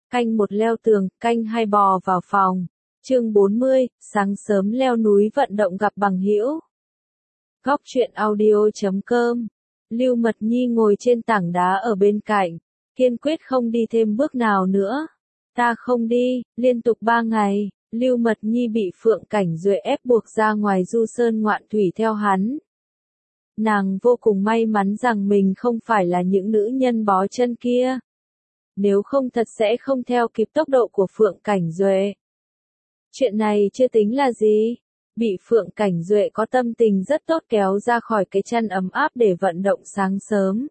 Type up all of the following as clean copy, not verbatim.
Canh một leo tường, canh hai bò vào phòng. Chương 40, sáng sớm leo núi vận động gặp bằng hữu. Góc truyện audio.com. Lưu Mật Nhi ngồi trên tảng đá ở bên cạnh, kiên quyết không đi thêm bước nào nữa. Ta không đi, liên tục 3 ngày, Lưu Mật Nhi bị Phượng Cảnh Duệ ép buộc ra ngoài du sơn ngoạn thủy theo hắn. Nàng vô cùng may mắn rằng mình không phải là những nữ nhân bó chân kia. Nếu không thật sẽ không theo kịp tốc độ của Phượng Cảnh Duệ. Chuyện này chưa tính là gì. Bị Phượng Cảnh Duệ có tâm tình rất tốt kéo ra khỏi cái chăn ấm áp để vận động sáng sớm.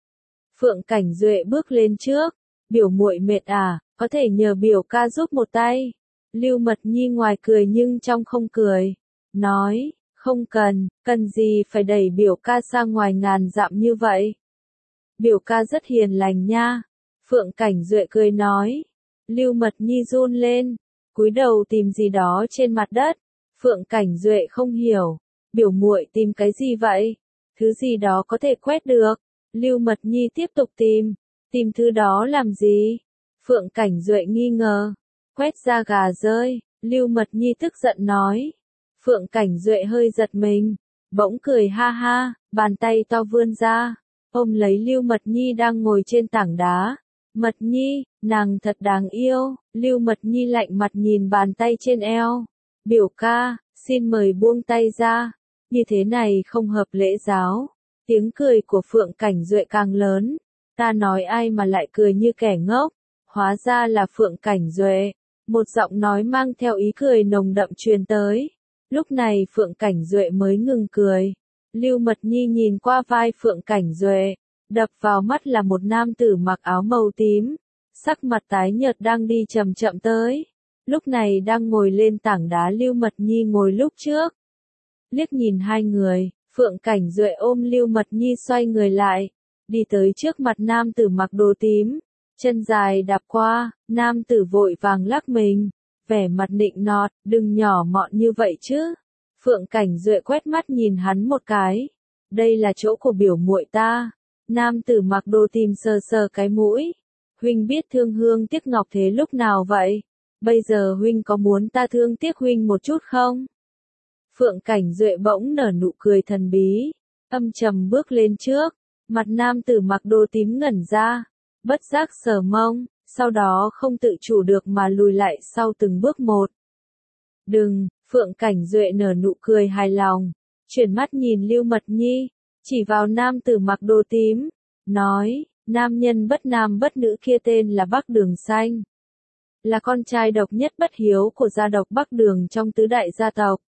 Phượng Cảnh Duệ bước lên trước. Biểu muội mệt à, có thể nhờ biểu ca giúp một tay. Lưu Mật Nhi ngoài cười nhưng trong không cười. Nói, không cần gì phải đẩy biểu ca ra ngoài ngàn dặm như vậy. Biểu ca rất hiền lành nha. Phượng Cảnh Duệ cười nói. Lưu Mật Nhi run lên, cúi đầu tìm gì đó trên mặt đất. Phượng Cảnh Duệ không hiểu. Biểu muội tìm cái gì vậy? Thứ gì đó có thể quét được. Lưu Mật Nhi tiếp tục tìm. Tìm thứ đó làm gì? Phượng Cảnh Duệ nghi ngờ. Quét ra gà rơi. Lưu Mật Nhi tức giận nói. Phượng Cảnh Duệ hơi giật mình. Bỗng cười ha ha, bàn tay to vươn ra. Ôm lấy Lưu Mật Nhi đang ngồi trên tảng đá. Mật Nhi, nàng thật đáng yêu. Lưu Mật Nhi lạnh mặt nhìn bàn tay trên eo. Biểu ca, xin mời buông tay ra. Như thế này không hợp lễ giáo. Tiếng cười của Phượng Cảnh Duệ càng lớn. Ta nói ai mà lại cười như kẻ ngốc. Hóa ra là Phượng Cảnh Duệ. Một giọng nói mang theo ý cười nồng đậm truyền tới. Lúc này Phượng Cảnh Duệ mới ngừng cười. Lưu Mật Nhi nhìn qua vai Phượng Cảnh Duệ. Đập vào mắt là một nam tử mặc áo màu tím. Sắc mặt tái nhợt đang đi chậm chậm tới. Lúc này đang ngồi lên tảng đá Lưu Mật Nhi ngồi lúc trước. Liếc nhìn hai người, Phượng Cảnh Duệ ôm Lưu Mật Nhi xoay người lại. Đi tới trước mặt nam tử mặc đồ tím. Chân dài đạp qua, nam tử vội vàng lắc mình. Vẻ mặt nịnh nọt, đừng nhỏ mọn như vậy chứ. Phượng Cảnh Duệ quét mắt nhìn hắn một cái. Đây là chỗ của biểu muội ta. Nam tử mặc đồ tím sờ sờ cái mũi. Huynh biết thương hương tiếc ngọc thế lúc nào vậy? Bây giờ huynh có muốn ta thương tiếc huynh một chút không? Phượng Cảnh Duệ bỗng nở nụ cười thần bí. Âm trầm bước lên trước. Mặt nam tử mặc đồ tím ngẩn ra. Bất giác sờ mông. Sau đó không tự chủ được mà lùi lại sau từng bước một. Đừng, Phượng Cảnh Duệ nở nụ cười hài lòng. Chuyển mắt nhìn Lưu Mật Nhi. Chỉ vào nam tử mặc đồ tím. Nói, nam nhân bất nam bất nữ kia tên là Bắc Đường Xanh. Là con trai độc nhất bất hiếu của gia tộc Bắc Đường trong tứ đại gia tộc.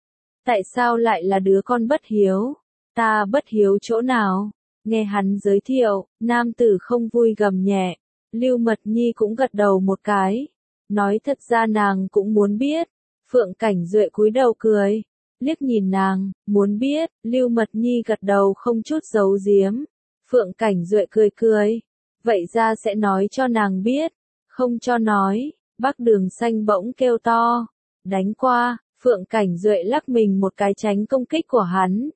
Tại sao lại là đứa con bất hiếu? Ta bất hiếu chỗ nào? Nghe hắn giới thiệu, nam tử không vui gầm nhẹ. Lưu Mật Nhi cũng gật đầu một cái. Nói thật ra nàng cũng muốn biết. Phượng Cảnh Duệ cúi đầu cười. Liếc nhìn nàng, muốn biết. Lưu Mật Nhi gật đầu không chút giấu giếm. Phượng Cảnh Duệ cười cười. Vậy ra sẽ nói cho nàng biết. Không cho nói. Bắc Đường Xanh bỗng kêu to. Đánh qua. Phượng Cảnh Duệ lắc mình một cái tránh công kích của hắn.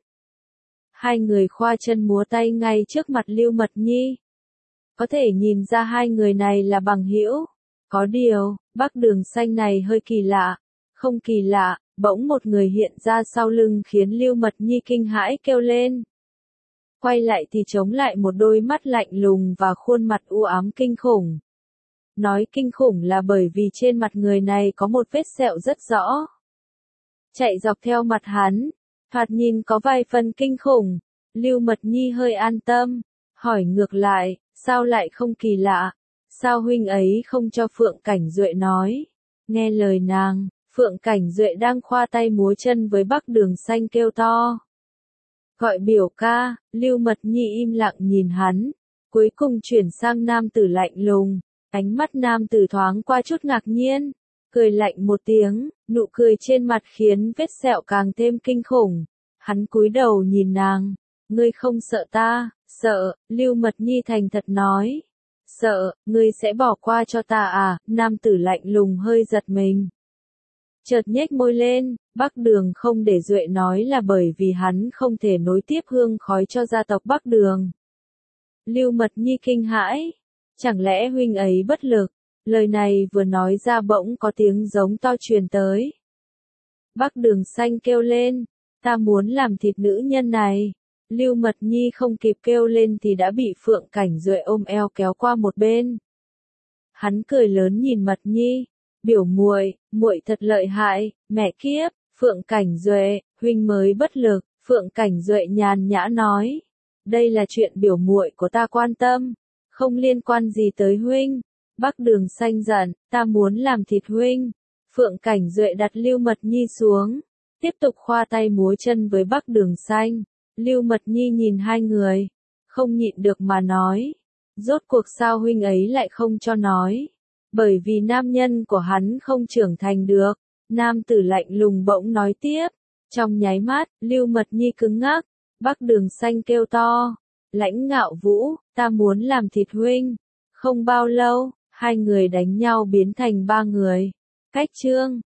Hai người khoa chân múa tay ngay trước mặt Lưu Mật Nhi. Có thể nhìn ra hai người này là bằng hữu. Có điều, Bắc Đường Xanh này hơi kỳ lạ. Không kỳ lạ, bỗng một người hiện ra sau lưng khiến Lưu Mật Nhi kinh hãi kêu lên. Quay lại thì chống lại một đôi mắt lạnh lùng và khuôn mặt u ám kinh khủng. Nói kinh khủng là bởi vì trên mặt người này có một vết sẹo rất rõ. Chạy dọc theo mặt hắn, thoạt nhìn có vài phần kinh khủng. Lưu Mật Nhi hơi an tâm, hỏi ngược lại, sao lại không kỳ lạ? Sao huynh ấy không cho Phượng Cảnh Duệ nói? Nghe lời nàng, Phượng Cảnh Duệ đang khoa tay múa chân với Bắc Đường Xanh kêu to. Gọi biểu ca. Lưu Mật Nhi im lặng nhìn hắn, cuối cùng chuyển sang nam tử lạnh lùng. Ánh mắt nam tử thoáng qua chút ngạc nhiên, cười lạnh một tiếng, nụ cười trên mặt khiến vết sẹo càng thêm kinh khủng. Hắn cúi đầu nhìn nàng, ngươi không sợ ta? Sợ. Lưu Mật Nhi thành thật nói. Sợ, ngươi sẽ bỏ qua cho ta à? Nam tử lạnh lùng hơi giật mình. Chợt nhếch môi lên. Bắc Đường không để Duệ nói là bởi vì hắn không thể nối tiếp hương khói cho gia tộc Bắc Đường. Lưu Mật Nhi kinh hãi. Chẳng lẽ huynh ấy bất lực? Lời này vừa nói ra bỗng có tiếng giống to truyền tới. Bắc Đường Xanh kêu lên, ta muốn làm thịt nữ nhân này. Lưu Mật Nhi không kịp kêu lên thì đã bị Phượng Cảnh Duệ ôm eo kéo qua một bên. Hắn cười lớn nhìn Mật Nhi, biểu muội, muội thật lợi hại, mẹ kiếp, Phượng Cảnh Duệ, huynh mới bất lực. Phượng Cảnh Duệ nhàn nhã nói, đây là chuyện biểu muội của ta quan tâm, không liên quan gì tới huynh. Bắc Đường Xanh giận, ta muốn làm thịt huynh. Phượng Cảnh Duệ đặt Lưu Mật Nhi xuống, tiếp tục khoa tay múa chân với Bắc Đường Xanh. Lưu Mật Nhi nhìn hai người, không nhịn được mà nói, rốt cuộc sao huynh ấy lại không cho nói, bởi vì nam nhân của hắn không trưởng thành được. Nam tử lạnh lùng bỗng nói tiếp, trong nháy mắt, Lưu Mật Nhi cứng ngắc. Bắc Đường Xanh kêu to, Lãnh Ngạo Vũ, ta muốn làm thịt huynh. Không bao lâu, hai người đánh nhau biến thành ba người. Cách chương